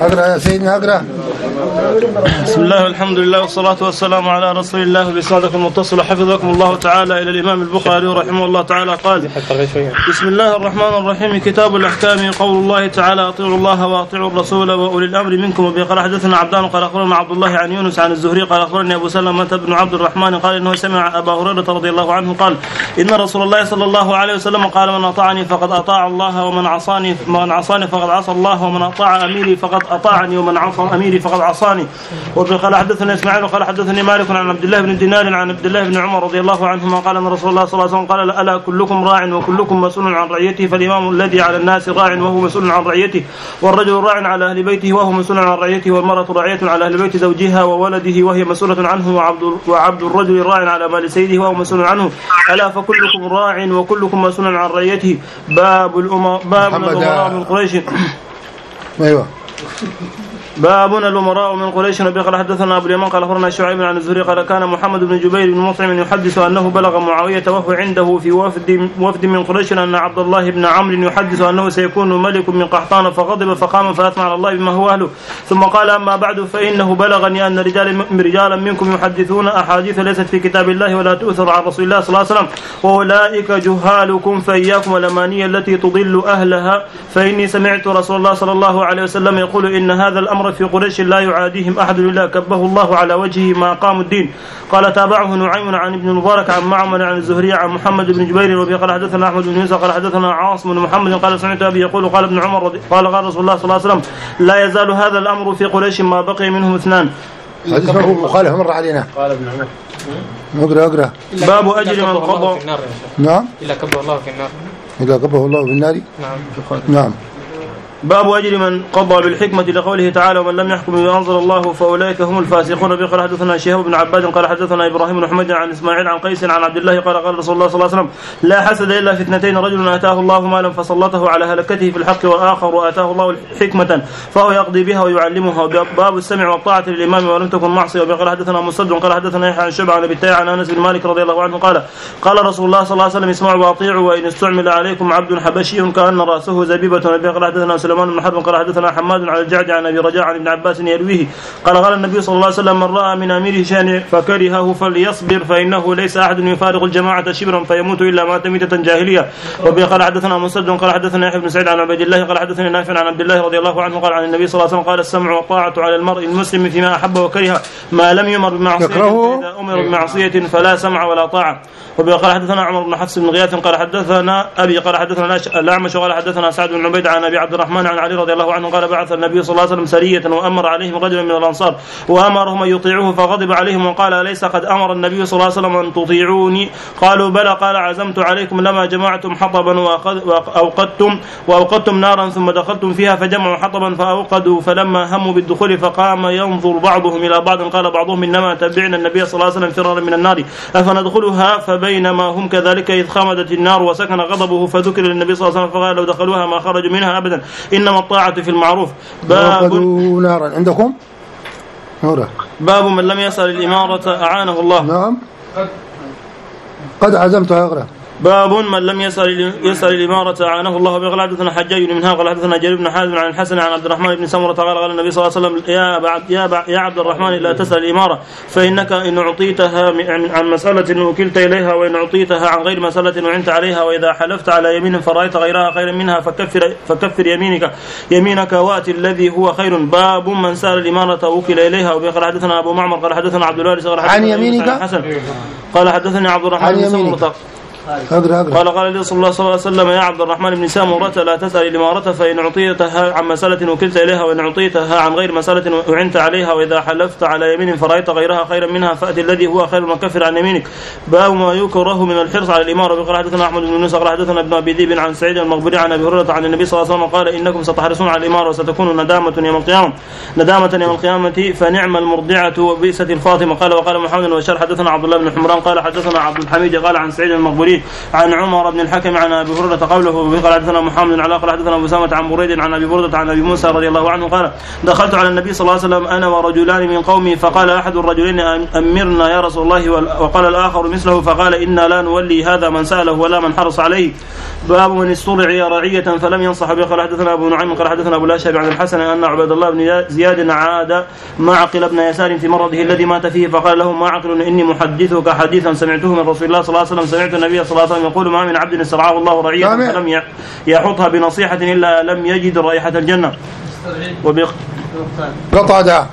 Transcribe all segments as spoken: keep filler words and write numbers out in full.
اقرأ يا سيدنا اقرأ. بسم الله والحمد لله والصلاة والسلام على رسول الله. بإسنادكم المتصل حفظكم الله تعالى إلى الإمام البخاري رحمه الله تعالى قال: بسم الله الرحمن الرحيم. كتاب الأحكام. قول الله تعالى: أطيعوا الله وأطيعوا الرسول وأولي الأمر منكم. وبه قال حدثنا عبدان قال أخبرنا عبد الله عن يونس عن الزهري قال أخبرني أبو سلمة بن عبد الرحمن قال إنه سمع أبا هريرة رضي الله عنه قال: إن رسول الله صلى الله عليه وسلم قال: من أطاعني فقد أطاع الله ومن عصاني من عصاني فقد عصى الله ومن أطاع أميري فقد أطاعني ومن عصى أميري فقد عصاني. وقال حدثنا إسماعيل وقال حدثني مالك عن عبد الله بن دينار عن عبد الله بن عمر رضي الله عنهما قال أن رسول الله صلى الله عليه وسلم قال: ألا كلكم راع وكلكم مسؤول عن رعيته، فالإمام الذي على الناس راع وهو مسؤول عن رعيته، والرجل راع على أهل بيته وهو مسؤول عن رعيته، والمرأة راعية على أهل بيت زوجها وولده وهي مسؤولة عنه، وعبد, وعبد الرجل راع على مال سيده وهو مسؤول عنه. ألا فكلكم راع وكلكم مسؤول عن رعيته. باب الأمراء باب الأمراء من قريش. أيوة. بابنا الأمراء من قريش. وقال حدثنا أبو اليمان قال أخبرنا شعيب عن الزهري قال: كان محمد بن جبير بن مطعم يحدث أنه بلغ معاوية وهو عنده في وفد وفد من قريش أن عبد الله بن عمرو يحدث أنه سيكون ملك من قحطان، فغضب فقام فأثنى على الله بما هو أهله، ثم قال: أما بعد فإنه بلغني أن رجال رجالا منكم يحدثون أحاديث ليست في كتاب الله ولا تؤثر عن رسول الله صلى الله عليه وسلم، وأولئك جهالكم، فإياكم والأماني التي تضل أهلها، فإني سمعت رسول الله صلى الله عليه وسلم يقول: إن هذا الأمر في قريش لا يعاديهم أحد إلا كبه الله على وجهه ما قاموا الدين. قال: تابعه نعيم عن ابن المبارك عن معمر عن الزهري عن محمد بن جبير. وبه قال حدثنا أحمد بن يوسف قال حدثنا عاصم بن محمد قال: سمعت أبي يقول: قال ابن عمر رضي قال قال رسول الله صلى الله عليه وسلم: لا يزال هذا الأمر في قريش ما بقي منهم اثنان. حديث مخالف مر علينا. قال ابن عمر. اقرأ اقرأ. باب أجر من قضى. نعم. إلا كبه الله في النار. إذا كبه الله في النار. نعم. نعم. باب أجر من قضى بالحكمة لقوله تعالى: ومن لم يحكم بما أنزل الله فأولئك هم الفاسقون. به قال حدثنا شهاب بن عباد قال حدثنا إبراهيم بن حميد عن إسماعيل عن قيس عن عبد الله قال: قال رسول الله صلى الله عليه وسلم: لا حسد إلا في اثنتين، رجل آتاه الله مالا فسلطه على هلكته في الحق، والآخر آتاه الله حكمة فهو يقضي بها ويعلمها. باب السمع والطاعة للإمام ولم تكن معصية. وبه قال حدثنا مسدد قال حدثنا يحيى عن شعبة عن أبي التياح عن أنس بن مالك رضي الله عنه قال: قال رسول الله صلى الله عليه وسلم: اسمعوا وأطيعوا، وإن استعمل عليكم عبد حبشي كأن رأسه زبيبة. وبه قال حدثنا سليمان بن حرب قال حدثنا حماد على الجعد عن ابي رجاء عن ابن عباس يرويه قال: قال النبي صلى الله عليه وسلم: من راى من اميره شيئا فكرهه فليصبر، فانه ليس احد يفارق الجماعه شبرا فيموت الا مات ميته جاهليه. وبه قال حدثنا مسدد قال حدثنا يحيى بن سعيد عن عبيد الله قال حدثني نافع عن عبد الله رضي الله عنه قال: عن النبي صلى الله عليه وسلم قال: السمع والطاعه على المرء المسلم فيما احب وكره ما لم يمر بمعصيه، فاذا امر بمعصيه فلا سمع ولا طاعه. وبه قال حدثنا عمر بن حفص بن غياث قال حدثنا ابي قال حدثنا الاعمش قال حدثنا سعد بن عبيد عن ابي عبد الرحمن عن علي رضي الله عنه قال: بعث النبي صلى الله عليه وسلم سرية وأمر عليهم رجلا من الأنصار وأمرهم أن يطيعوه، فغضب عليهم وقال: أليس قد أمر النبي صلى الله عليه وسلم أن تطيعوني؟ قالوا: بلى. قال: عزمت عليكم لما جمعتم حطبا وأوقدتم وأوقدتم نارا ثم دخلتم فيها فجمعوا حطبا فأوقدوا، فلما هموا بالدخول فقام ينظر بعضهم إلى بعض قال بعضهم: إنما تبعنا النبي صلى الله عليه وسلم فرارا من النار أفندخلها؟ فبينما هم كذلك إذ خمدت النار وسكن غضبه فذكر للنبي صلى الله عليه وسلم فقال: لو دخلوها ما خرجوا منها أبدا، إنما الطاعة في المعروف. باب نارا عندكم نورا. باب من لم يسأل الإمارة أعانه الله. نعم. قد عزمت أقرأ. باب من لم يسأل يسأل الإمارة أعانه الله. بقال حدثنا حجاج بن منها قال حدثنا جرير بن حازم عن الحسن عن عبد الرحمن بن سمرة قال: قال النبي صلى الله عليه وسلم: يا بعد يا بعد يا عبد الرحمن لا تسأل الإمارة، فإنك إن أعطيتها عن مسألة وكلت إليها، وإن أعطيتها عن غير مسألة وعنت عليها، وإذا حلفت على يمين فرأيت غيرها خيرا منها فكفر فكفر يمينك يمينك وأتي الذي هو خير. باب من سأل الإمارة وكل إليها. وبقال حدثنا أبو معمر قال حدثنا عبد الوارث قال عن يمينك حسن قال حدثني عبد الرحمن بن سمرة أقرأ أقرأ. قال: قال لي صلى الله عليه وسلم: يا عبد الرحمن بن سمرة لا تسأل الإمارة، فإن أعطيتها عن مسألة وكلت إليها، وإن أعطيتها عن غير مسألة وعنت عليها، وإذا حلفت على يمين فرأيت غيرها خيرا منها فأتي الذي هو خير وكفر عن يمينك. باب ما يكره من الحرص على الإمارة. وقال حدثنا أحمد بن يونس قال حدثنا ابن أبي ذئب عن سعيد المقبري عن أبي هريرة عن النبي صلى الله عليه وسلم قال: إنكم ستحرصون على الإمارة وستكون ندامة يوم القيامة ندامة يوم القيامة فنعم المرضعة وبئست الفاطمة. قال: وقال محمد وشار حدثنا عبد الله بن حمران قال حدثنا عبد الحميد قال عن سعيد المقبري الزهري عن عمر بن الحكم عن أبي هريرة قوله قال حدثنا محمد على قال حدثنا أبو أسامة عن بريد عن أبي بردة عن أبي موسى رضي الله عنه قال دخلت على النبي صلى الله عليه وسلم أنا ورجلان من قومي فقال أحد الرجلين أمرنا يا رسول الله وقال الآخر مثله فقال إنا لا نولي هذا من سأله ولا من حرص عليه. باب من استرعي رعية فلم ينصح به. قال حدثنا أبو نعيم قال حدثنا أبو الأشهب عن الحسن أن عبد الله بن زياد عاد معقل بن يسار في مرضه الذي مات فيه فقال له معقل إني محدثك حديثا سمعته من رسول الله صلى الله عليه وسلم سمعت النبي صلى الله عليه وسلم يقول ما من عبد استرعاه الله رعية فلم يحطها بنصيحة إلا لم يجد رائحة الجنة. وبق قطع دعاء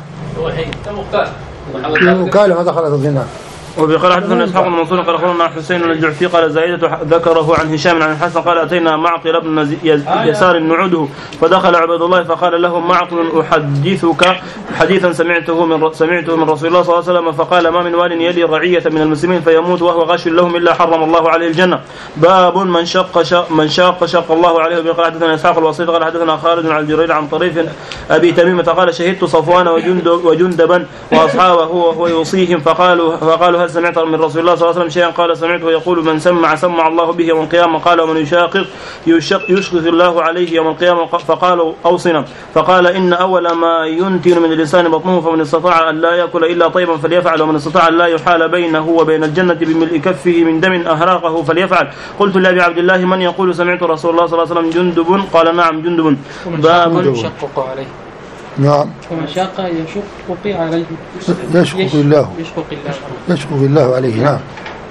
وكاله ما دخلت الظنة. وبقال حدثنا إسحاق بن منصور قال أخبرنا حسين الجعفي قال زائدة ذكره عن هشام عن الحسن قال أتينا معقل بن يسار نعوده فدخل عبد الله فقال له معقل أحدثك حديثا سمعته من سمعته من رسول الله صلى الله عليه وسلم فقال ما من وال يلي رعية من المسلمين فيموت وهو غش لهم إلا حرم الله عليه الجنة. باب من شق شق من شاق شق الله عليه. وبقال حدثنا إسحاق الوسيط قال حدثنا خالد عن الجرير عن طريف أبي تميمة قال شهدت صفوان وجندبا وأصحابه وهو يوصيهم فقالوا فقالوا هل سمعت من رسول الله صلى الله عليه وسلم شيئا قال سمعته يقول من سمع سمع الله به يوم القيامة قال ومن يشاقق يشقق الله عليه يوم القيامة فقالوا أوصنا فقال إن أول ما ينتن من اللسان بطنه فمن استطاع أن لا يأكل إلا طيبا فليفعل ومن استطاع أن لا يحال بينه وبين الجنة بملء كفه من دم أهراقه فليفعل. قلت لأبي عبد الله من يقول سمعت رسول الله صلى الله عليه وسلم جندب قال نعم جندب. باب يشقق عليه نعم ومشاق يشقق عليه يشقق الله يشقق الله عليه نعم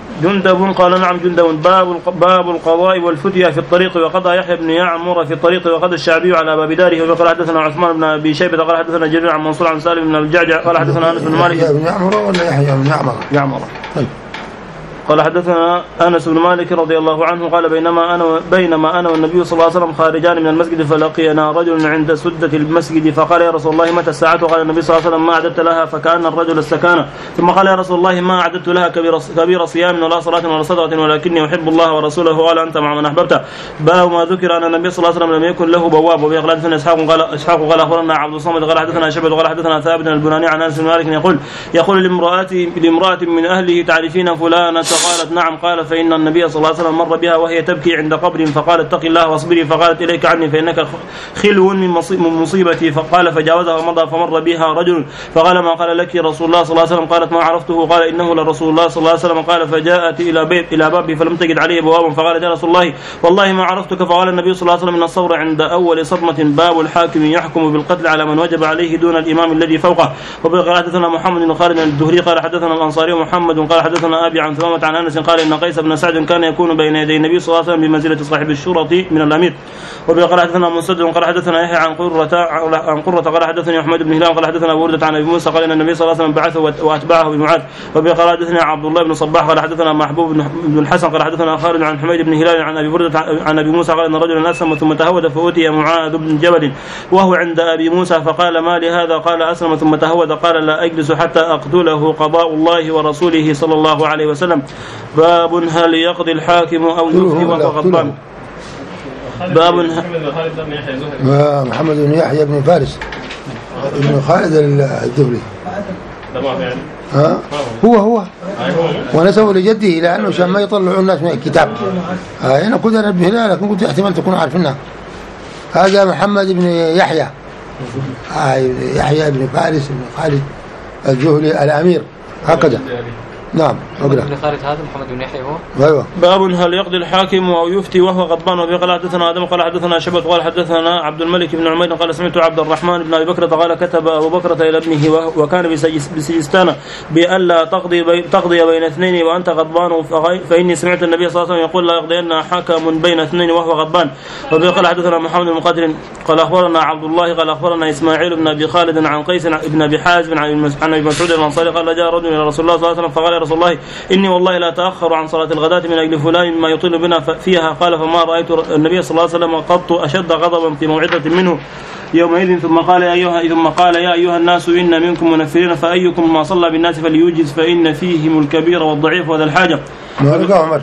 جندب قال نعم جندب. باب باب القضاء والفتية في الطريق وقضى يحيى بن يعمر في الطريق وقضى الشعبي على باب داره. وقال حدثنا عثمان بن ابي شيبه قال حدثنا جرير عن منصور عن سالم بن الجعجع قال حدثنا انس بن مالك يحيى بن يعمر ولا يحيى بن يعمر يعمر طيب. قال حدثنا أنس بن مالك رضي الله عنه قال بينما أنا بينما أنا والنبي صلى الله عليه وسلم خارجان من المسجد فلقينا رجل عند سدة المسجد فقال يا رسول الله متى الساعة؟ قال النبي صلى الله عليه وسلم ما أعددت لها فكأن الرجل استكان ثم قال يا رسول الله ما أعددت لها كبير, كبير صيام ولا صلاة ولا صدقة ولكني أحب الله ورسوله قال أنت مع من أحببته. باب ما ذكر أن النبي صلى الله عليه وسلم لم يكن له بواب. وقال حدثنا إسحاق قال إسحاق قال أخبرنا عبد الصمد قال حدثنا شعبة قال حدثنا ثابت البناني عن أنس بن مالك يقول يقول لامرأة لامرأة من أهله تعرفين فلانة؟ قالت نعم. قال فإن النبي صلى الله عليه وسلم مر بها وهي تبكي عند قبر فقال اتق الله واصبري فقالت إليك عني فإنك خلو من مصيبتي فقال فجاوزها ومضى فمر بها رجل فقال ما قال لك رسول الله صلى الله عليه وسلم؟ قالت ما عرفته. قال إنه لرسول الله صلى الله عليه وسلم. قال فجاءت إلى بيت إلى بابي فلم تجد عليه بوابا فقالت يا رسول الله والله ما عرفتك. فقال النبي صلى الله عليه وسلم إن الصبر عند أول صدمة. باب الحاكم يحكم بالقتل على من وجب عليه دون الإمام الذي فوقه. وقال حدثنا محمد بن خالد الدهري قال حدثنا الأنصاري محمد قال حدثنا أبي عن ثمامة عن أنس قال إن قيس بن سعد كان يكون بين يدي النبي صلى الله عليه وسلم بمنزلة صاحب الشرطة من الأمير. وقال حدثنا مسدد قال حدثنا يحيى عن قرة عن قرة قال حدثني أحمد بن هلال قال حدثنا بردة عن أبي موسى قال إن النبي صلى الله عليه وسلم بعثه وأتبعه بمعاذ. وقال حدثنا عبد الله بن صباح قال حدثنا محبوب بن الحسن قال حدثنا خالد عن حميد بن هلال عن أبي بردة عن أبي موسى قال إن رجلا أسلم ثم تهود فأتي معاذ بن جبل وهو عند أبي موسى فقال ما لهذا؟ قال أسلم ثم تهود قال لا أجلس حتى أقتله قضاء الله ورسوله صلى الله عليه وسلم. باب هل يقضي الحاكم أو يفتي وهو غضبان. باب محمد بن يحيى بن فارس بن خالد الذهلي ها هو هو ونسبه لجده لأنه عشان ما يطلعوا الناس من الكتاب. أنا كنت أنبه لها لكن كنت احتمال تكونوا عارفينها. هذا محمد بن يحيى يحيى بن فارس بن خالد الذهلي الأمير هكذا. نعم محمد بن خالد هذا محمد بن يحيى هو. ايوه. باب هل يقضي الحاكم او يفتي وهو غضبان. وفي قال حدثنا ادم قال حدثنا شبت قال حدثنا عبد الملك بن عمير قال سمعت عبد الرحمن بن ابي بكر قال كتب ابو بكر الى ابنه وكان بسجستان بألا تقضي بي تقضي بين اثنين وانت غضبان فاني سمعت النبي صلى الله عليه وسلم يقول لا يقضين حكم بين اثنين وهو غضبان. وفي قال حدثنا محمد بن مقدر قال اخبرنا عبد الله قال اخبرنا اسماعيل بن ابي خالد عن قيس بن ابي حازم عن ابي مسعود الانصاري قال جاء رجل الى رسول الله صلى الله عليه وسلم فقال يا رسول الله إني والله لا تأخر عن صلاة الغداة من أجل فلان مما يطيل بنا فيها. قال فما رأيت النبي صلى الله عليه وسلم قط أشد غضبا في موعظة منه يومئذ. ثم قال يا أيها ثم قال يا أيها الناس إن منكم منفرين فأيكم ما صلى بالناس فليوجز فإن فيهم الكبير والضعيف وذا الحاجة. مالك عمر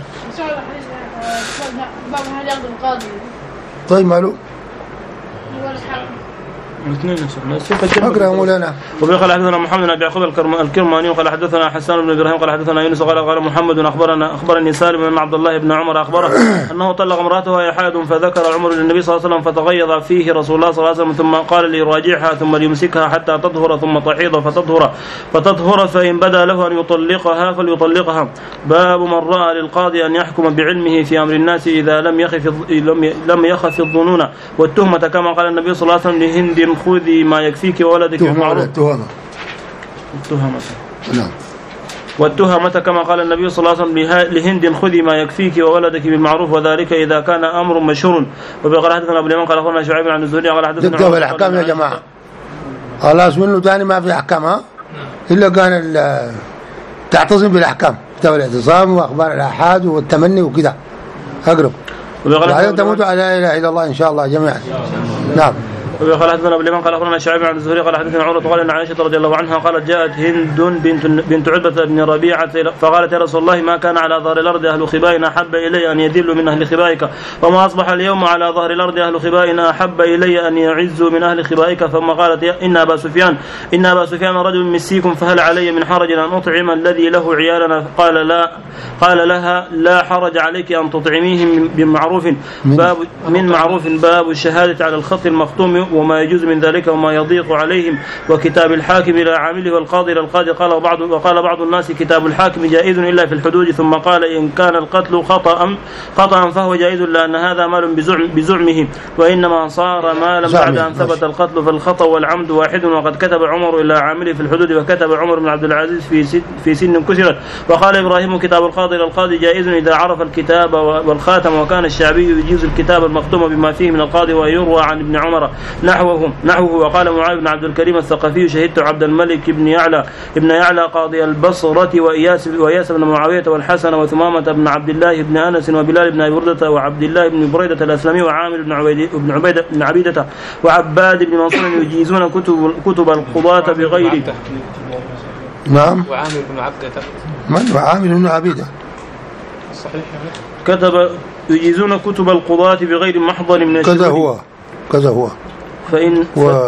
طيب ماله اقرأ مولانا. وبه قال حدثنا محمد بن يعقوب الكرماني قال حدثنا حسان بن ابراهيم قال حدثنا يونس قال قال محمد اخبرنا اخبرني سالم بن عبد الله بن عمر اخبره انه طلق امراته وهي حائض فذكر عمر للنبي صلى الله عليه وسلم فتغيظ فيه رسول الله صلى الله عليه وسلم ثم قال ليراجعها ثم ليمسكها حتى تطهر ثم تحيض فتطهر فتطهر فإن بدا له أن يطلقها فليطلقها. باب من رأى للقاضي أن يحكم بعلمه في أمر الناس إذا لم يخف لم يخف الظنون والتهمة كما قال النبي صلى الله عليه وسلم لهند خذي ما يكفيك وولدك بالمعروف. التهمة نعم. والتهمة كما قال النبي صلى الله عليه وسلم لهند خذي ما يكفيك وولدك بالمعروف وذلك إذا كان أمر مشهور. وبقال حدثنا أبو اليمان قال أخبرنا شعيب عن الزهري قال حدثنا دقوا الأحكام يا جماعة. خلاص منه ثاني ما في أحكامها إلا كان تعتصم بالأحكام كتاب الاعتصام وأخبار الآحاد والتمني وكذا أقرب بعدين تموت على لا إله إلا الله إن شاء الله جميعا. نعم. وقال حدثنا ابو اليمان قال اخبرنا شعيب عن الزهري قال حدثنا عروه قال ان عائشه رضي الله عنها قالت جاءت هند بنت بنت عتبه بن ربيعه فقالت يا رسول الله ما كان على ظهر الارض اهل خبائنا احب الي ان يذلوا من اهل خبائك وما اصبح اليوم على ظهر الارض اهل خبائنا احب الي ان يعزوا من اهل خبائك. ثم قالت ان ابا سفيان ان ابا سفيان رجل مسيكم فهل علي من حرج ان اطعم الذي له عيالنا؟ قال لا قال لها لا حرج عليك ان تطعميهم بمعروف باب من معروف باب الشهاده على الخط المختوم وما يجوز من ذلك وما يضيق عليهم وكتاب الحاكم إلى عامله والقاضي إلى القاضي. قال بعض وقال بعض الناس كتاب الحاكم جائز إلا في الحدود. ثم قال إن كان القتل خطأ خطأ فهو جائز لأن هذا مال بزعم بزعمه وإنما صار مالا بعد أن ثبت القتل فالخطأ والعمد واحد. وقد كتب عمر إلى عامله في الحدود وكتب عمر بن عبد العزيز في سن في سن كسرت. وقال إبراهيم كتاب القاضي إلى القاضي جائز إذا عرف الكتاب والخاتم. وكان الشعبي يجيز الكتاب المختوم بما فيه من القاضي ويروى عن ابن عمر نحوه نحوه. وقال معاذ بن عبد الكريم الثقفي شهدت عبد الملك بن يعلى ابن يعلى قاضي البصرة وإياس وإياس بن معاوية والحسن وثمامة بن عبد الله بن أنس وبلال بن أبي بردة وعبد الله بن بريدة الأسلمي وعامر بن عبيد بن عبيدة بن عبيدة وعباد بن منصور يجيزون كتب كتب القضاة بغير. نعم. وعامر بن عبيدة من وعامر بن عبيدة صحيح كتب يجيزون كتب القضاة بغير محضر من كذا هو كذا هو فإن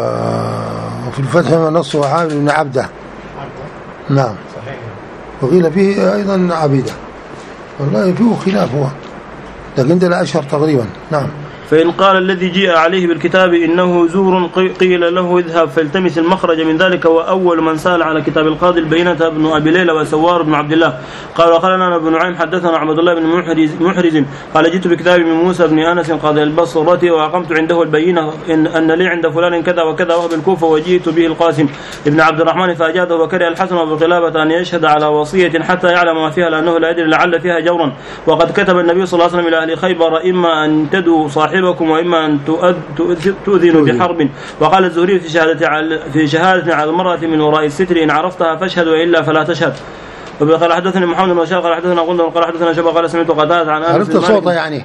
وفي الفتح نص عامر بن عبده. نعم صحيح. وقيل فيه أيضا عبيدة والله فيه خلاف هو لكن ده الأشهر تقريبا. نعم. فإن قال الذي جاء عليه بالكتاب إنه زور قيل له اذهب فالتمس المخرج من ذلك. وأول من سأل على كتاب القاضي البينة ابن أبي ليلى وسوار بن عبد الله قال وقال لنا ابن نعيم حدثنا عبد الله بن محرز, محرز قال جئت بكتاب من موسى بن أنس قاضي البصرة وأقمت عنده البينة إن, أن لي عند فلان كذا وكذا وهو بالكوفة وجئت به القاسم ابن عبد الرحمن فأجاده وكره الحسن وبقلابة أن يشهد على وصية حتى يعلم ما فيها لأنه لا يدري لعل فيها جورا. وقد كتب النبي صلى الله عليه وسلم إلى أهل خيبر إما أن تدوا صاحبكم وإما أن تؤذنوا بحرب. وقال الزهري في شهادة على في شهادة على المرأة من وراء الستر إن عرفتها فاشهد وإلا فلا تشهد. وقال حدثني محمد بن بشار قال حدثنا غندر قال حدثنا شبه قال سمعت قتادة عن أنس. عرفت صوتها يعني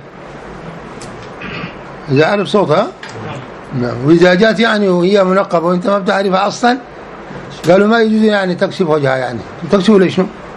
إذا عرف صوتها نعم. وإذا جاءت يعني وهي منقبة وأنت ما بتعرفها أصلا قالوا ما يجوز يعني تكشف وجهها يعني تكشف ليش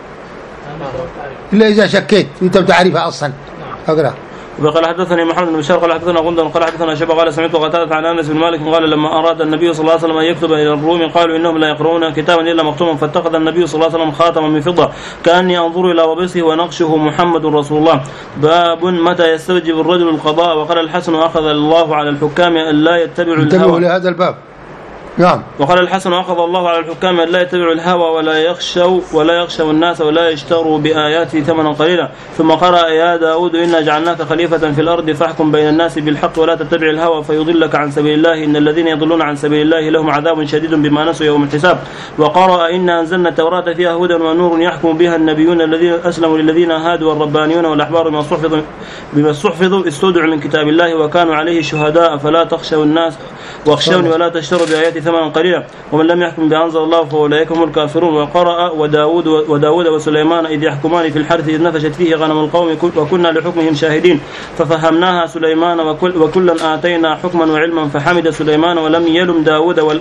إلا إذا شكيت وأنت بتعرفها أصلا. أقرأ. وقال حدثني محمد بن بشار قال حدثنا غندر قال حدثنا شبه قال سمعت قتادة عن أنس بن مالك قال لما أراد النبي صلى الله عليه وسلم أن يكتب إلى الروم قالوا إنهم لا يقرؤون كتابا إلا مختوما فاتخذ النبي صلى الله عليه وسلم خاتما من فضة كأني أنظر إلى وبصه ونقشه محمد رسول الله. باب متى يستوجب الرجل القضاء. وقال الحسن أخذ الله على الحكام أن لا يتبعوا الهوى لهذا الباب. نعم. وقال الحسن أخذ الله على الحكام أن لا يتبعوا الهوى ولا يخشوا ولا يخشوا الناس ولا يشتروا بآياته ثمنا قليلا. ثم قرأ يا داود إنا جعلناك خليفة في الأرض فاحكم بين الناس بالحق ولا تتبع الهوى فيضلك عن سبيل الله إن الذين يضلون عن سبيل الله لهم عذاب شديد بما نسوا يوم الحساب. وقرأ إنا أنزلنا التوراة فيها هدى ونور يحكم بها النبيون الذين أسلموا للذين هادوا والربانيون والأحبار بما استحفظوا بما استحفظوا استودعوا من كتاب الله وكانوا عليه شهداء فلا تخشوا الناس واخشوني ولا تشتروا بآياتي ثمنا قليلا ومن لم يحكم بأنزل الله فأولئك هم الكافرون. وقرأ وداود وداود وسليمان إذ يحكمان في الحرث إذ نفشت فيه غنم القوم وكنا لحكمهم شاهدين ففهمناها سليمان وكل وكلا آتينا حكما وعلما فحمد سليمان ولم يلم داود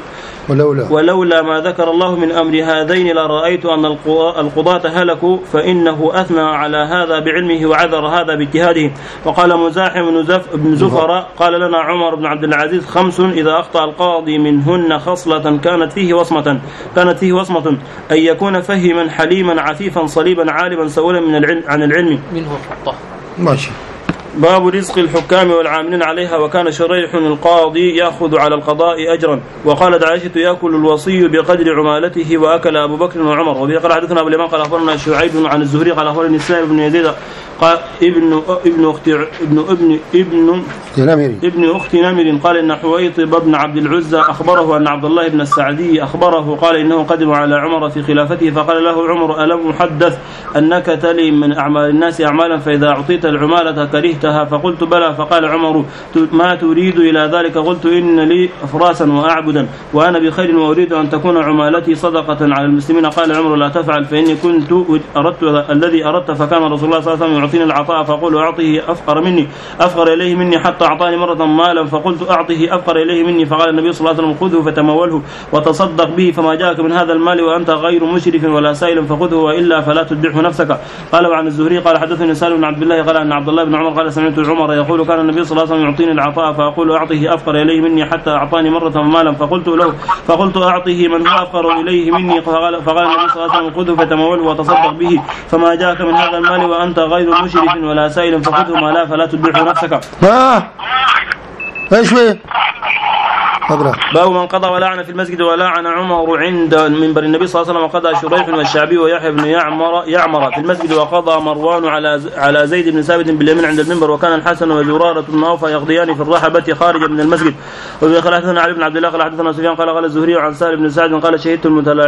ولولا, ولولا ما ذكر الله من أمر هذين لرأيت أن القضاة هلكوا، فإنه أثنى على هذا بعلمه وعذر هذا باجتهاده. وقال مزاحم بن زفر قال لنا عمر بن عبد العزيز خمس إذا أخطأ القاضي منهن خصلة كانت فيه وصمة كانت فيه وصمة أن يكون فهما حليما عفيفا صليبا عالما سؤولا من العلم عن العلم منه خطأ. ماشي. باب رزق الحكام والعاملين عليها. وكان شريح القاضي يأخذ على القضاء أجرا. وقالت عائشة يأكل الوصي بقدر عمالته وأكل أبو بكر وعمر. وبه قال حدثنا أبو اليمان قال أخبرنا شعيب عن الزهري قال أخبرني السائب بن يزيد قال ابن ابن أخت ابن ابن ابن ابن, ابن أخت نمر قال إن حويطب بن عبد العزى أخبره أن عبد الله بن السعدي أخبره قال إنه قدم على عمر في خلافته فقال له عمر ألم أحدث أنك تلي من أعمال الناس أعمالا فإذا أعطيت العمالة كرهتها؟ فقلت بلى. فقال عمر ما تريد إلى ذلك؟ قلت إن لي أفراسا وأعبدا وأنا بخير وأريد أن تكون عمالتي صدقة على المسلمين. قال عمر لا تفعل فإني كنت أردت الذي أردت فكان رسول الله صلى الله عليه وسلم يعطيني العطاء فأقول أعطيه أفقر مني أفقر إليه مني حتى أعطاني مرة مالا فقلت أعطيه أفقر إليه مني. فقال النبي صلى الله عليه وسلم خذه فتموله وتصدق به فما جاءك من هذا المال وأنت غير مشرف ولا سائل فخذه وإلا فلا تتبعه نفسك. قال وعن الزهري قال حدثني سالم بن عبد الله قال أن عبد الله بن عمر قال سمعت عمر يقول كان النبي صلى الله عليه وسلم يعطيني العطاء فأقول أعطيه أفقر إليه مني حتى أعطاني مرة مالا فقلت له فقلت أعطيه من هو أفقر إليه مني. فقال, فقال النبي صلى الله عليه وسلم خذه فتموله وتصدق به فما جاءك من هذا المال وأنت غير مشرف ولا سائل فخذه ما لا فلا تتبعه نفسك. ها ايش وين باب من قضى ولعن في المسجد ولعن عمر عند منبر النبي صلى الله عليه وسلم وقضى شريح والشعبي ويحيى بن يعمر يعمر في المسجد وقضى مروان على على زيد بن ثابت باليمين عند المنبر وكان الحسن وزرارة بن أوفى يقضيان في الرحبة خارجا من المسجد. وقال حدثنا علي بن عبد الله قال حدثنا سفيان قال قال الزهري عن سالم بن سعد قال شهدت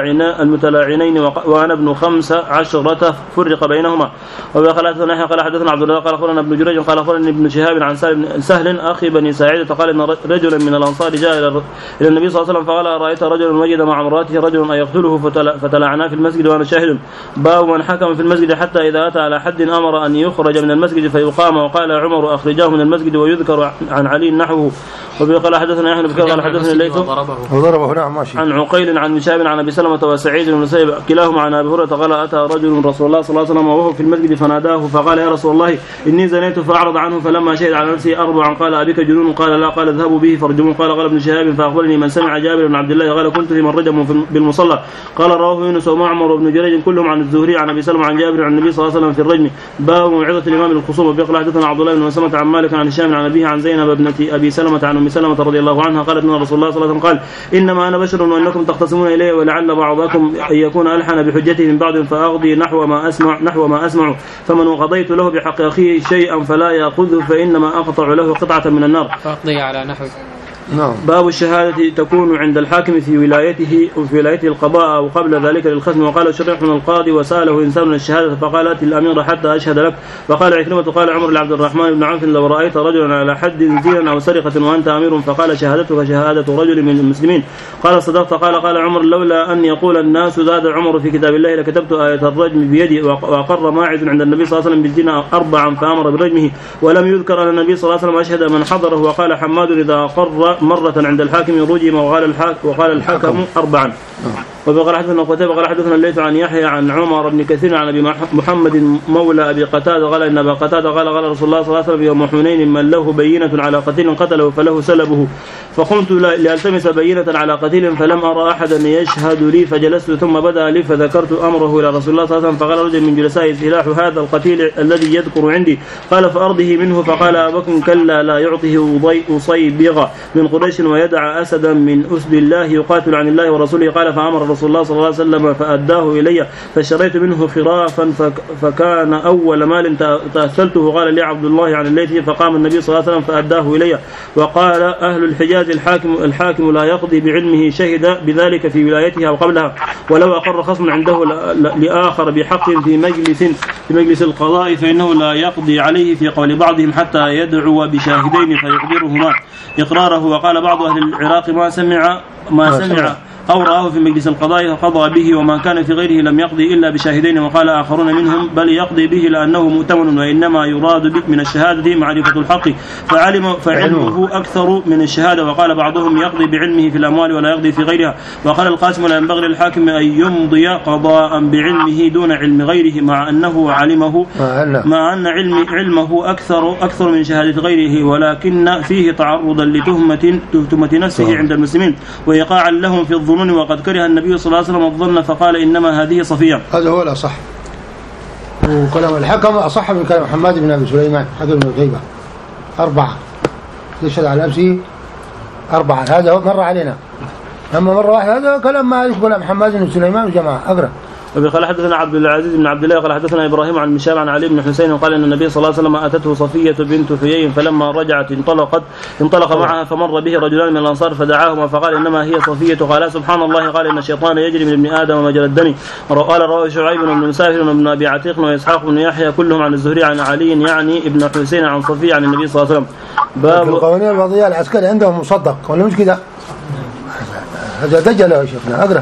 المتلاعنين وأنا ابن خمس عشرة فرق بينهما. وقال حدثنا يحيى قال حدثنا عبد الله قال أخبرنا ابن جريج قال أخبرني ابن شهاب عن سهل أخي بني ساعدة قال إن رجلا من الأنصار جاء إلى النبي صلى الله عليه وسلم فقال رأيت رجلا وجد مع امرأته رجلا أن يقتله فتلعناه في المسجد وأنا شاهد. باب من حكم في المسجد حتى إذا أتى على حد أمر أن يخرج من المسجد فيقام. وقال عمر أخرجاه من المسجد ويذكر عن علي نحوه. وقال حدثنا يحيى بن بكير قال حدثنا الليث وضربه نعم ماشي عن عقيل عن مشاب عن أبي سلمة وسعيد بن مسيب كلاهما عن أبي هريرة قال أتى رجل رسول الله صلى الله عليه وسلم وهو في المسجد فناداه فقال يا رسول الله إني زنيت فأعرض عنه فلما شهد على نفسه أربعا قال أبيك جنون؟ قال لا. قال اذهبوا به فرجموه. قال قال ابن شهاب فأخبرني من سمع جابر بن عبد الله قال كنت في من رجم بالمصلى. قال رواه يونس ومعمر وابن جريج كلهم عن الزهري عن ابي سلمة عن جابر عن النبي صلى الله عليه وسلم في الرجم. باب موعظة الامام للخصوم. وبيقول حدثنا عبد الله بن مسلمة عن مالك عن هشام عن ابيه عن زينب ابنة ابي سلمة عن ام سلمة رضي الله عنها قالت ان رسول الله صلى الله عليه وسلم قال انما انا بشر وانكم تختصمون الي ولعل بعضكم ان يكون الحن بحجته من بعض فاقضي نحو ما اسمع نحو ما اسمع فمن قضيت له بحق اخيه شيئا فلا ياخذه فانما اقطع له قطعة من النار. فاقضي على نحو. نعم. باب الشهادة تكون عند الحاكم في ولايته وفي ولايته القضاء أو قبل ذلك للختم. وقال شريح من القاضي وسأله إنسان الشهادة فقال أتي الأمير حتى أشهد لك. وقال عكرمة قال عمر لعبد الرحمن بن عوف لو رأيت رجلا على حد زنا أو سرقة وأنت أمير فقال شهادتك شهادة رجل من المسلمين. قال صدقت. قال قال عمر لولا أن يقول الناس زاد عمر في كتاب الله لكتبت آية الرجم بيدي. وأقر ماعز عند النبي صلى الله عليه وسلم بالزنا أربعا فأمر برجمه ولم يذكر أن النبي صلى الله عليه وسلم أشهد من حضره. وقال حماد إذا أقر مرة عند الحاكم رجم. وقال الحاكم وقال الحكم أربعا. وقال حدثنا قتيبة قال حدثنا الليث عن يحيى عن عمر بن كثير عن ابي محمد مولى ابي قتادة قال ان ابا قتادة قال قال رسول الله صلى الله عليه وسلم يوم حنين من له بينة على قتيل قتله فله سلبه. فقمت لالتمس بينة على قتيل فلم ارى احدا يشهد لي فجلست ثم بدا لي فذكرت امره الى رسول الله صلى الله عليه وسلم فقال رجل من جلسائه سلاح هذا القتيل الذي يذكر عندي. قال فارضه منه. فقال ابو بكر كلا لا يعطيه أصيبغ من قريش ويدع اسدا من اسد الله يقاتل عن الله ورسوله. قال فامر رسول الله صلى الله عليه وسلم فأداه إلي فاشتريت منه خرافا فكان أول مال تأثلته. قال لي عبد الله عن الليث فقام النبي صلى الله عليه وسلم فأداه إلي. وقال أهل الحجاز الحاكم, الحاكم لا يقضي بعلمه شهد بذلك في ولايتها أو قبلها ولو أقر خصم عنده لآخر بحق في مجلس في مجلس القضاء فإنه لا يقضي عليه في قول بعضهم حتى يدعو بشاهدين فيقدرهما إقراره. وقال بعض أهل العراق ما سمع ما سمع أو رآه في مجلس القضاء فقضى به، وما كان في غيره لم يقضي إلا بشاهدين. وقال آخرون منهم بل يقضي به لأنه مؤتمن، وإنما يراد من الشهادة معرفة الحق فعلم فعلمه أكثر من الشهادة. وقال بعضهم يقضي بعلمه في الأموال ولا يقضي في غيرها. وقال القاسم لا ينبغي للحاكم أن يمضي قضاء بعلمه دون علم غيره مع أنه علمه مع أن علم علمه أكثر أكثر من شهادة غيره، ولكن فيه تعرضا لتهمة تهمة نفسه عند المسلمين وإيقاعا لهم في الظنون. وقد كره النبي صلى الله عليه وسلم الظن فقال إنما هذه صفية. هذا هو الأصح، وكلام الحكم أصح من كلام محمد بن أبي سليمان حكم بن الغيبة أربعة يشهد على نفسه أربعة. هذا مر علينا، أما مرة واحدة هذا كلام ما يقول محمد بن سليمان وجماعة. أقرأ. قال حدثنا عبد العزيز بن عبد الله قال حدثنا إبراهيم عن مشاب عن علي بن حسين قال إن النبي صلى الله عليه وسلم أتته صفية بنت حيي فلما رجعت انطلقت انطلق معها فمر به رجلان من الأنصار فدعاهما فقال إنما هي صفية. قال سبحان الله. قال إن الشيطان يجري من ابن آدم مجرى الدم. قال رواه شعيب بن مسافر بن أبي عتيق وإسحاق بن يحيى كلهم عن الزهري عن علي يعني ابن حسين عن صفية عن النبي صلى الله عليه وسلم. باب القوانين الوضعية العسكري عندهم مصدق ولا مش كده؟ هذا دجل يا شيخنا. أقرأ.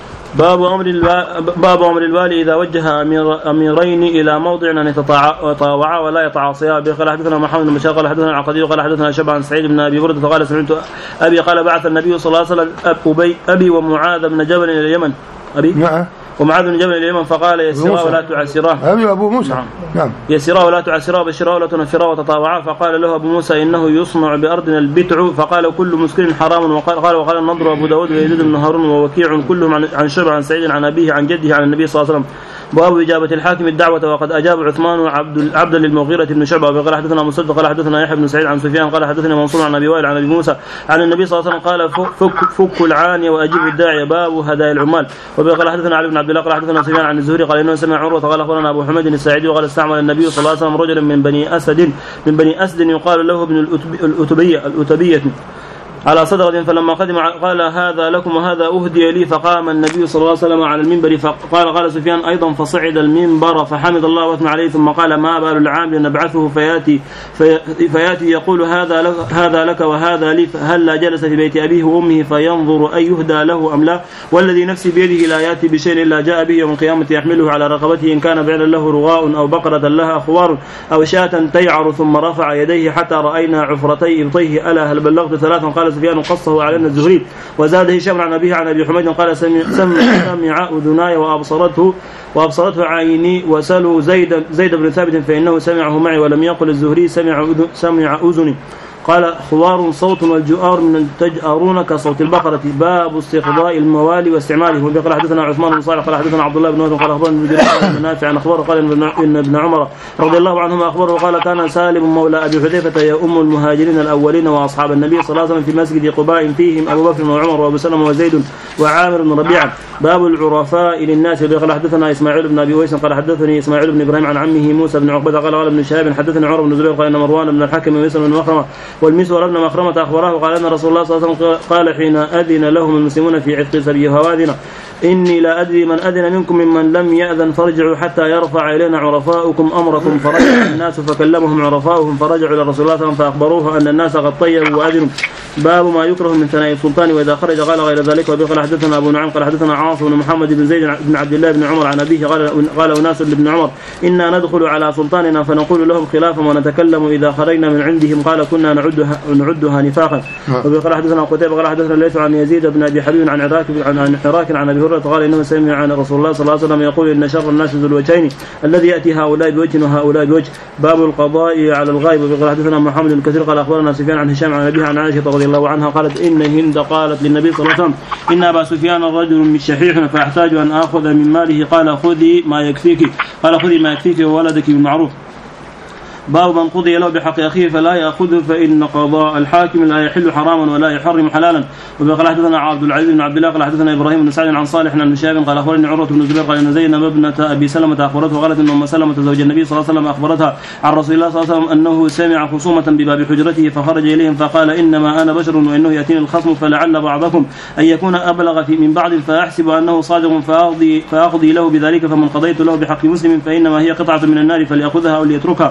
باب أمر باب أمر الوالي إذا وجه أمير أميرين إلى موضع أن يتطاوعا ولا يتعاصيا. قال حدثنا محمد بن بشار قال حدثنا العقدي قال حدثنا شبع عن سعيد بن أبي بردة قال سمعت أبي قال بعث النبي صلى الله عليه وسلم أبي, أبي ومعاذ بن جبل إلى اليمن أبي نعم ومعاذ بن جبل إلى اليمن فقال يسرا ولا تعسرا. أبي أبو موسى نعم, نعم. يسرا ولا تعسرا بشرا ولا تنفرا وتطاوعا. فقال له أبو موسى إنه يصنع بأرضنا البتع. فقال كل مسكر حرام. وقال قال وقال النضر أبو داود ويزيد بن هارون ووكيع كلهم عن, عن شبع عن سعيد عن أبيه عن جده عن النبي صلى الله عليه وسلم. باب إجابة الحاكم الدعوة وقد أجاب عثمان وعبد عبد للمغيرة بن شعبة. قال حدثنا مصدق قال حدثنا يحيى بن سعيد عن سفيان قال حدثنا منصور عن أبي وائل عن أبي موسى عن النبي صلى الله عليه وسلم قال فك فك العانية وأجيب الداعي باب هدايا العمال. وقال حدثنا علي بن عبد الله قال حدثنا سفيان عن الزهري قال إنه سمع عروة قال أخبرنا أبو حميد الساعدي وقال استعمل النبي صلى الله عليه وسلم رجلا من بني أسد من بني أسد يقال له ابن الأتبية الأتبية على صدقة فلما قدم قال هذا لكم وهذا أهدي لي. فقام النبي صلى الله عليه وسلم على المنبر فقال قال سفيان أيضا فصعد المنبر فحمد الله واثنى عليه ثم قال ما بال العامل نبعثه فياتي في فياتي يقول هذا لك هذا لك وهذا لي هل لا جلس في بيت أبيه وأمه فينظر أن يهدى له أم لا والذي نفسي بيده لا يأتي بشيء إلا جاء به يوم القيامة يحمله على رقبته إن كان بعلا له رغاء أو بقرة لها خوار أو شاة تيعر ثم رفع يديه حتى رأينا عفرتي إبطيه ألا هل بلغت ثلاثا. قال سفيان قصه علينا الزهري وزاد هشام عن أبيه عن أبي حميد قال سمع, سمع أذناي وأبصرته وأبصرته عيني وسألوا زيد زيد بن ثابت فإنه سمعه معي ولم يقل الزهري سمع سمع أذني. قال خوار صوت والجؤار من تجأرون كصوت البقرة. باب استقضاء الموالي واستعماله. وقال حدثنا عثمان بن صالح قال حدثنا عبد الله بن وهب قال أخبرنا ابن نافع عن أخباره قال إن ابن عمر رضي الله عنهما أخبره قال كان سالم مولى أبي حذيفة يؤم المهاجرين الأولين وأصحاب النبي صلى الله عليه وسلم في مسجد قباء فيهم أبو بكر وعمر وأبو سلمة وزيد وعامر بن ربيعة. باب العرفاء للناس. وقال حدثنا إسماعيل بن أبي ويس قال حدثني إسماعيل بن إبراهيم عن عمه موسى بن عقبة قال قال ابن شهاب حدثني عمر بن الزبير قال إن مروان بن الحكم ويسر بن مخرمة والمسور بن مخرمة أخبره قال أن رسول الله صلى الله عليه وسلم قال حين أذن لهم المسلمون في عتق سبي هوادنا إني لا أدري من أذن منكم ممن لم يأذن فارجعوا حتى يرفع إلينا عرفاؤكم أمركم. فرجع الناس فكلمهم عرفاؤهم فرجعوا إلى رسول الله صلى الله عليه وسلم فأخبروه أن الناس قد طيبوا وأذنوا. باب ما يكره من ثناء السلطان وإذا خرج قال غير ذلك. وقال حدثنا أبو نعيم قال حدثنا عاصم بن محمد بن زيد بن عبد الله بن عمر عن أبيه قال قال أناس لابن عمر إنا ندخل على سلطاننا فنقول لهم خلافا ونتكلم إذا خرجنا من عندهم قال كنا نعدها نعدها نفاقا. وقال حدثنا قتيبة قال حدثنا الليث عن يزيد بن أبي حبيب عن عراك عن حراك عن أبي هريرة قال إنه سمع عن رسول الله صلى الله عليه وسلم يقول إن شر الناس ذو الوجهين الذي يأتي هؤلاء بوجه وهؤلاء بوجه. باب القضاء على الغائب. وقال حدثنا محمد بن كثير قال أخبرنا سفيان عن هشام عن أبيها عن عائشة رضي الله عنها قالت إن هند قالت للنبي صلى الله عليه وسلم إن أبا سفيان رجل من شحيح فأحتاج أن آخذ من ماله قال خذي ما يكفيك قال خذي ما يكفيك وولدك بالمعروف. باب من قضي له بحق أخيه فلا يأخذه فإن قضاء الحاكم لا يحل حراما ولا يحرم حلالا. وقال حدثنا عبد العزيز بن عبد الله قال حدثنا إبراهيم بن سعد عن صالح عن شهاب قال أخبرني عروة بن الزبير قال إن زينب ابنة أبي سلمة أخبرته وقالت إن أم سلمة زوج النبي صلى الله عليه وسلم أخبرتها عن رسول الله صلى الله عليه وسلم أنه سمع خصومة بباب حجرته فخرج إليهم فقال إنما أنا بشر وإنه يأتيني الخصم فلعل بعضكم أن يكون أبلغ في من بعض فأحسب أنه صادق فأقضي, فأقضي له بذلك فمن قضيت له بحق مسلم فإنما هي قطعة من النار فليأخذها أو ليتركها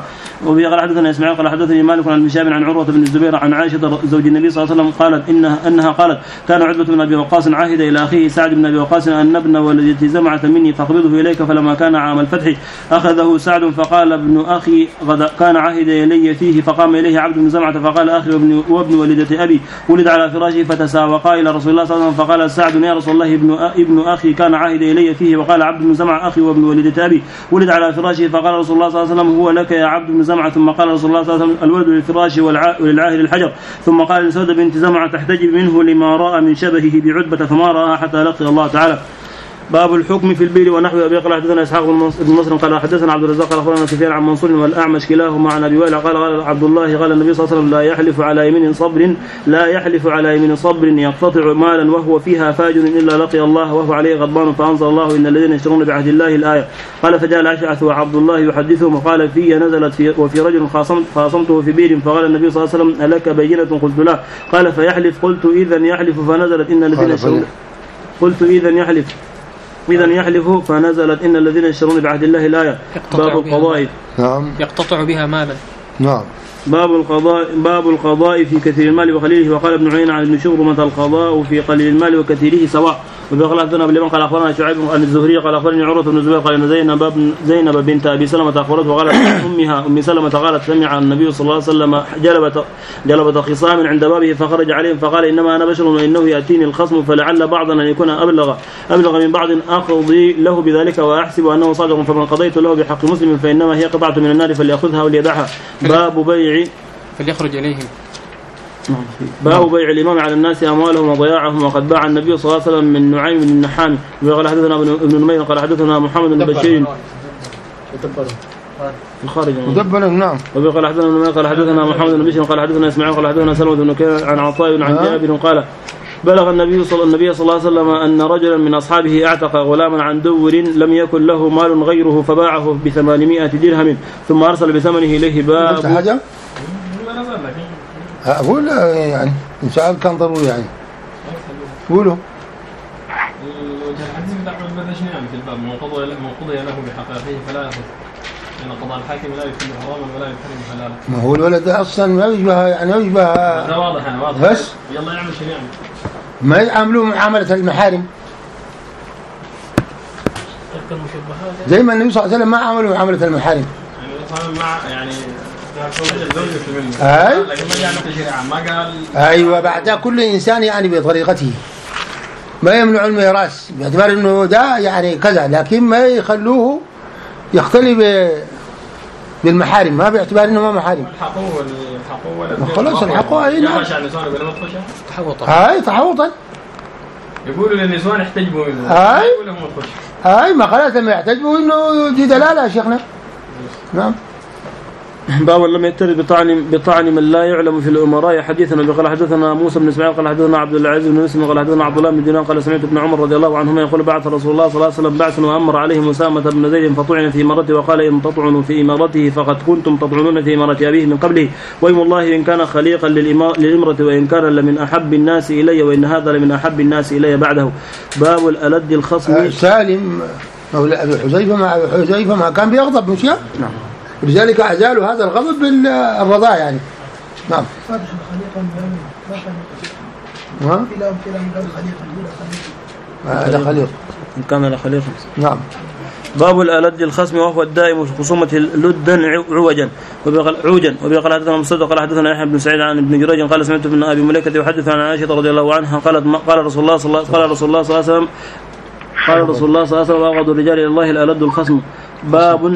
وبه قال حدثنا اسماعيل قال حدثني مالك عن بن شهاب عن عروة بن الزبير عن عائشة زوج النبي صلى الله عليه وسلم قالت إنها, أنها قالت كان عتبة بن أبي وقاص عاهد إلى أخيه سعد بن أبي وقاص أن ابن ولدتي زمعة مني فاقبضه إليك، فلما كان عام الفتح أخذه سعد فقال ابن أخي كان عاهد إلي فيه، فقام إليه عبد بن زمعة فقال أخي وابن, وابن ولدتي أبي ولد على فراشه فتساوقا إلى رسول الله صلى الله عليه وسلم، فقال سعد يا رسول الله ابن, ابن أخي كان عاهد إلي فيه، وقال عبد بن زمعة أخي وابن ولدتي أبي ولد على فراشه، فقال رسول الله صلى الله عليه وسلم هو لك يا عبد بن زمعة، ثم قال رسول الله صلى الله عليه وسلم الولد للفراش وللعاهد الحجر، ثم قال لسودة بنت زمعة تحتجب منه لما رأى من شبهه بعتبة فما رأى حتى لقي الله تعالى. باب الحكم في البير ونحوه. أبي قال حدثنا إسحاق بن نصر قال حدثنا عبد الرزاق قال أخبرنا سفيان عن منصور والأعمش كلاهما عن أبي وائل قال قال عبد الله قال النبي صلى الله عليه وسلم لا يحلف على يمين صبر لا يحلف على يمين صبر يقتطع مالا وهو فيها فاجر إلا لقي الله وهو عليه غضبان، فأنزل الله إن الذين يشترون بعهد الله الآية. قال فجاء الأشعث وعبد الله يحدثهم وقال في نزلت في وفي رجل خاصمت خاصمته في بير، فقال النبي صلى الله عليه وسلم ألك بينة؟ قلت لا. قال فيحلف؟ قلت إذن يحلف، فنزلت إن الذين يشترون قلت إذن يحلف إذا يحلف، فنزلت إن الذين يشترون بعهد الله الآية. باب القضاء. نعم. يقتطع بها مالا. نعم. باب القضاء باب القضاء في كثير المال وقليله. وقال ابن عيينة عن ابن شبرمة القضاء في قليل المال وكثيره سواء. وقال حدثنا ابن قال أخبرنا شعيب عن الزهري قال أخبرني عروة بن الزبير قال إن زينب زينب بنت أبي سلمة أخبرته وقالت أمها أم سلمة قالت سمع النبي صلى الله عليه وسلم جلبت جلبت خصام عند بابه فخرج عليهم فقال إنما أنا بشر وإنه يأتيني الخصم فلعل بعضنا أن يكون أبلغ أبلغ من بعض أقضي له بذلك وأحسب أنه صادق، فمن قضيت له بحق مسلم فإنما هي قطعة من النار فليأخذها وليدعها. باب بيع فليخرج إليهم. باب بيع الإمام على الناس أموالهم وضياعهم. وقد باع النبي صلى الله عليه وسلم من نعيم بن النحام. وقال حدثنا ابن نمير قال حدثنا محمد بن بشير الخارج مدبر. نعم. وقال حدثنا ابن نمير قال حدثنا محمد بن بشير قال حدثنا اسماعيل قال حدثنا سلمة بن كيع عن عطاء عن جابر قال بلغ النبي صلى النبي صلى الله عليه وسلم أن رجلا من أصحابه اعتق غلاما عن دور لم يكن له مال غيره فباعه بثمانمائة درهم ثم أرسل بثمنه إليه. باب أقول يعني إن شاء الله كان ضروري يعني قولوا الحديث بتاع بدنا شنو يعني في الباب من قضى من قضي له بحقه فلا يأخذ، لأن قضاء الحاكم لا يكون حراما ولا يحرم حلالا. ما هو الولد أصلا ما يشبه يعني ما يشبه هذا واضح يعني واضح بس يلا يعمل شنو يعمل ما يعاملوه معاملة المحارم زي ما النبي صلى الله عليه وسلم ما عاملوا معاملة المحارم يعني مع يعني أي أيوة بعد كل إنسان يعني بطريقته ما يمنع الميراث باعتبار إنه ده يعني كذا، لكن ما يخلوه يختلف بالمحارم ما باعتبار إنه ما محارم. الحقوه الحقوه خلاص الحقوه هي نعم تحوطا هاي تحوطا يقولوا للنسوان احتجبوا منه هاي هاي ما خلاص لما يحتجبوا إنه دي دلالة يا شيخنا. نعم. باب لم يترد بطعن بطعن من لا يعلم في الامراء. حديثنا قال حدثنا موسى بن اسماعيل قال حدثنا عبد العزيز بن مسلم قال حدثنا عبد الله بن دينار قال سمعت ابن عمر رضي الله عنهما يقول بعث رسول الله صلى الله عليه وسلم بعثا وامر عليهم اسامه بن زيد فطعن في امرته وقال ان تطعنوا في امرته فقد كنتم تطعنون في امره ابيه من قبله، وايم الله ان كان خليقا للامره وان كان لمن احب الناس الي وان هذا لمن احب الناس الي بعده. باب الالد الخصم. سالم مولى ابي حذيفه مع ابي حذيفه ما كان بيغضب مش نعم، ولذلك أزالوا هذا الغضب بالرضاع يعني. نعم. ها؟ هذا خليق. إن كان لخليق. نعم. باب الألد الخصم وهو الدائم في خصومة لدا عوجا عوجا. وبقال حدثنا مصدق قال حدثنا يحيى بن سعيد عن ابن جريج قال سمعت ابن أبي مليكة يحدث عن عائشة رضي الله عنها قالت قال رسول الله صلى الله قال رسول الله صلى الله عليه وسلم قال رسول الله صلى الله عليه وسلم أبغض الرجال إلى الله الألد الخصم. باب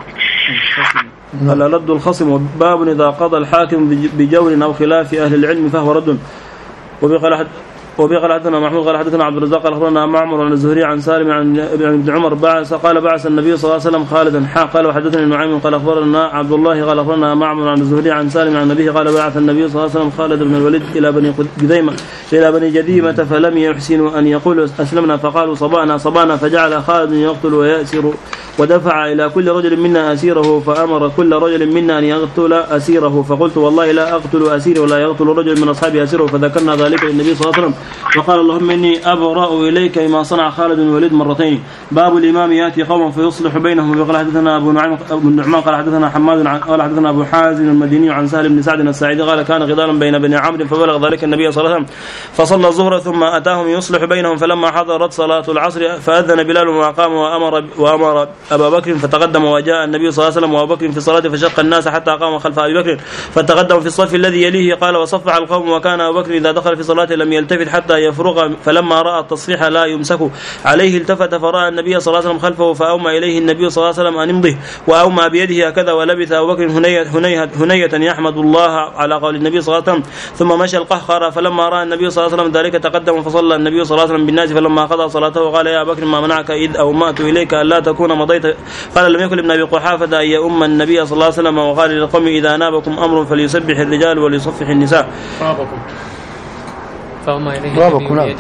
الألد الخصم. باب إذا قضى الحاكم بجور أو خلاف أهل العلم فهو رد. وبقال وبقال حدثنا محمود قال حدثنا عبد الرزاق قال أخبرنا معمر عن الزهري عن سالم عن ابن عمر بعث قال بعث النبي صلى الله عليه وسلم خالدا حا قال وحدثني نعيم قال أخبرنا عبد الله قال أخبرنا معمر عن الزهري عن سالم عن النبي قال بعث النبي صلى الله عليه وسلم خالد بن الوليد إلى بني جذيمة إلى بني جذيمة فلم يحسنوا أن يقولوا أسلمنا فقالوا صبانا صبانا فجعل خالد يقتل ويأسر ودفع إلى كل رجل منا أسيره فأمر كل رجل منا أن يقتل أسيره فقلت والله لا أقتل أسيري ولا يقتل رجل من أصحابي أسيره فذكرنا ذلك للنبي صلى الله عليه وسلم وقال اللهم إني أبرأ إليك ما صنع خالد والوليد مرتين. باب الإمام يأتي قوما فيصلح بينهم. وقال حدثنا أبو نعيم بن نعمان قال حدثنا حماد قال حدثنا أبو حازم المديني عن سهل بن سعد الساعدي قال كان غدارا بين بني عمرو فبلغ ذلك النبي صلى الله عليه وسلم فصلى الظهر ثم أتاهم يصلح بينهم فلما حضرت صلاة العصر فأذن بلال وقام وأمر وأمر أبا بكر فتقدم وجاء النبي صلى الله عليه وسلم وأبو بكر في الصلاة فشق الناس حتى قام خلف أبي بكر فتقدم في الصف الذي يليه قال وصفع القوم وكان أبو بكر إذا دخل في صلاة لم يلتفت حتى يفرغ فلما رأى التصفيح لا يمسك عليه التفت فرأى النبي صلى الله عليه وسلم خلفه فأومى إليه النبي صلى الله عليه وسلم أن امضه وأومى بيده هكذا ولبث أبو بكر هنية, هنية يحمد الله على قول النبي صلى الله عليه وسلم ثم مشى القهقرى فلما رأى النبي صلى الله عليه وسلم ذلك تقدم فصلى النبي صلى الله عليه وسلم بالناس فلما قضى صلاته قال يا أبا بكر ما منعك إذ أومأت إليك ألا تكون مضيت قال لم يكن ابن أبي قحافة أن يؤم النبي صلى الله عليه وسلم وقال للقوم إذا نابكم أمر فليسبح الرجال وليصفح النساء. رابكم فأومى إليه بيده.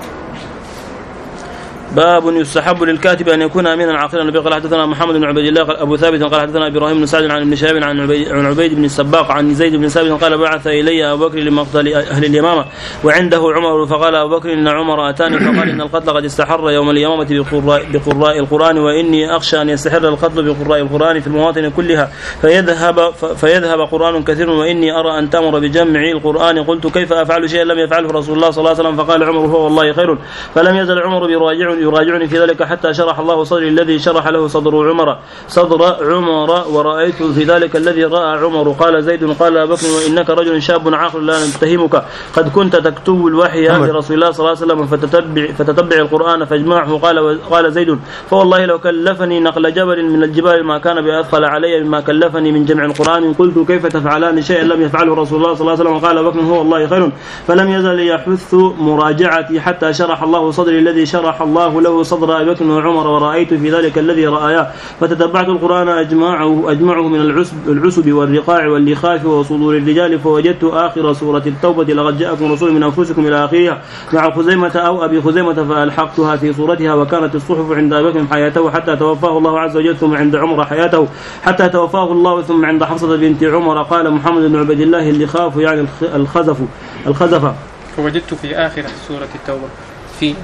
باب يستحب للكاتب أن يكون أمينا عاقلا. النبي قال حدثنا محمد بن عبد الله أبو ثابت قال حدثنا إبراهيم بن سعد عن ابن شهاب عن عبيد, عن عبيد بن السباق عن زيد بن ثابت قال بعث إلي أبو بكر لمقتل أهل اليمامة وعنده عمر فقال أبو بكر إن عمر أتاني فقال إن القتل قد استحر يوم اليمامة بقراء, بقراء القرآن وإني أخشى أن يستحر القتل بقراء القرآن في المواطن كلها فيذهب, فيذهب قرآن كثير وإني أرى أن تأمر بجمع القرآن. قلت كيف أفعل شيئا لم يفعله رسول الله صلى الله عليه وسلم فقال عمر هو والله خير. فلم يزل عمر يراجعني في ذلك حتى شرح الله صدري الذي شرح له صدر عمر صدر عمر ورأيت في ذلك الذي رأى عمر. قال زيد قال أبو بكر وإنك رجل شاب عاقل لا نتهمك قد كنت تكتب الوحي لرسول الله صلى الله عليه وسلم فتتبع, فتتبع القرآن فاجمعه. قال, قال زيد فوالله لو كلفني نقل جبل من الجبال ما كان بأثقل علي مما كلفني من جمع القرآن. قلت كيف تفعلان شيئا لم يفعله رسول الله صلى الله عليه وسلم. قال أبو بكر هو والله خير. فلم يزل يحث مراجعتي حتى شرح الله صدري الذي شرح الله له صدر أبي بكر وعمر ورأيت في ذلك الذي رأياه فتتبعت القرآن أجمعه, أجمعه من العسب, العسب والرقاع واللخاف وصدور الرجال فوجدت آخر سورة التوبة لقد جاءكم رسول من أنفسكم إلى آخرها مع خزيمة أو أبي خزيمة فألحقتها في صورتها وكانت الصحف عند أبي بكر حياته حتى توفاه الله عز وجل ثم عند عمر حياته حتى توفاه الله ثم عند حفصة بنت عمر. قال محمد بن عبد الله اللخاف يعني الخزف الخزف. فوجدت في آخر سورة التوبة في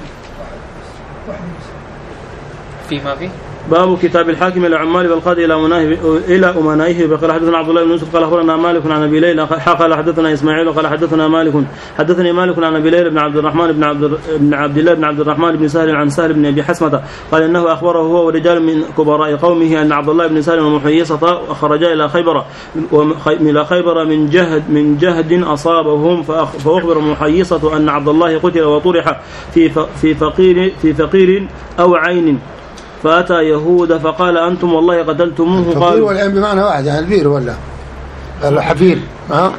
فيما فيه. باب كتاب الحاكم العمال والقاضي الى مناهب الى امنائه. قال حدثنا عبد الله بن يوسف قال اخبرنا مالك عن ابي ليلى قال حدثنا اسماعيل قال حدثنا مالك حدثني مالك عن ابي ليلى بن عبد الرحمن بن عبد بن عبد الله بن عبد الرحمن بن سهل عن سهل بن ابي حسمه قال انه اخبره هو ورجال من كبراء قومه ان عبد الله بن سهل ومحيصه خرجا الى خيبر الى خيبر من جهد من جهد اصابهم فاخبر محيصه ان عبد الله قتل وطرح في في فقير في فقير او عين فأتى يهود فقال أنتم والله قتلتموه. قال والعين بمعنى واحد يعني البير ولا الحفير ها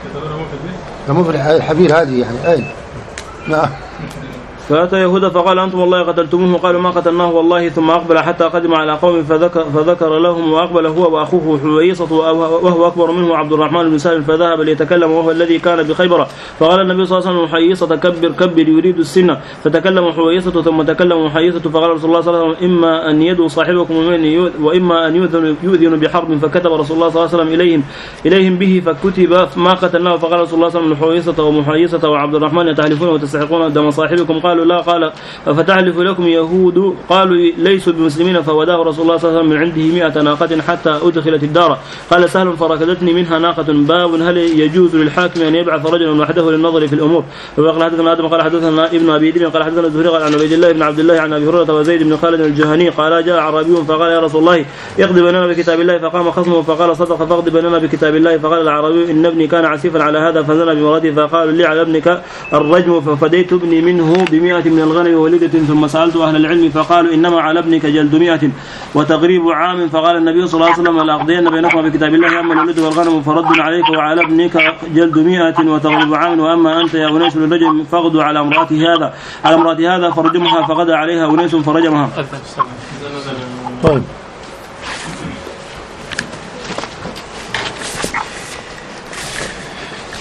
مو في الحفير هذه يعني أين نعم. فأتى يهود فقال أنتم والله قتلتموه قالوا ما قتلناه والله ثم أقبل حتى قدم على قوم فذكر, فذكر لهم وأقبل هو وأخوه حويصة وهو أكبر منه عبد الرحمن بن سهل فذهب ليتكلم وهو الذي كان بخيبر. فقال النبي صلى الله عليه وسلم حويصة كبر كبر يريد السنة فتكلم حويصة ثم تكلم حويصة فقال رسول الله صلى الله عليه وسلم إما أن يدعو صاحبكم وإما أن يؤذن, يؤذن بحرب فكتب رسول الله صلى الله عليه وسلم إليهم, إليهم به فكتب ما قتلناه. فقال رسول الله صلى الله عليه وسلم حويصة ومحيصة وعبد الرحمن يتحلفون وتستحقون دم صاحبكم قالوا لا. قال فتحلف لكم يهود قالوا ليسوا بمسلمين فوداه رسول الله صلى الله عليه وسلم من عنده مئة ناقة حتى أدخلت الدار. قال سهل فركضتني منها ناقة. باب هل يجوز للحاكم أن يبعث رجلا وحده للنظر في الأمور. وقال حدثنا آدم قال حدثنا ابن أبي ذئب قال حدثنا الزهري قال عن عبيد الله بن عبد الله عن أبي هريرة وزيد بن خالد الجهني قال جاء عربي فقال يا رسول الله اقضي بيننا بكتاب الله فقام خصمه فقال صدق فاقضي بيننا بكتاب الله. فقال العربي إن ابني كان عسيفا على هذا فزنى بمراته فقالوا لي على ابنك الرجم ففديت ابني منه بمئة من الغنم ولدة ثم سألت أهل العلم فقالوا إنما على ابنك جلد مئة وتغريب عام. فقال النبي صلى الله عليه وسلم لأقضين بينكم بكتاب الله أما الولد والغنم فرد عليك وعلى ابنك جلد مئة وتغريب عام وأما أنت يا أنيس للرجم فاغدوا على امرأة هذا على امرأة هذا فرجمها فغدا عليها أنيس فرجمها. طيب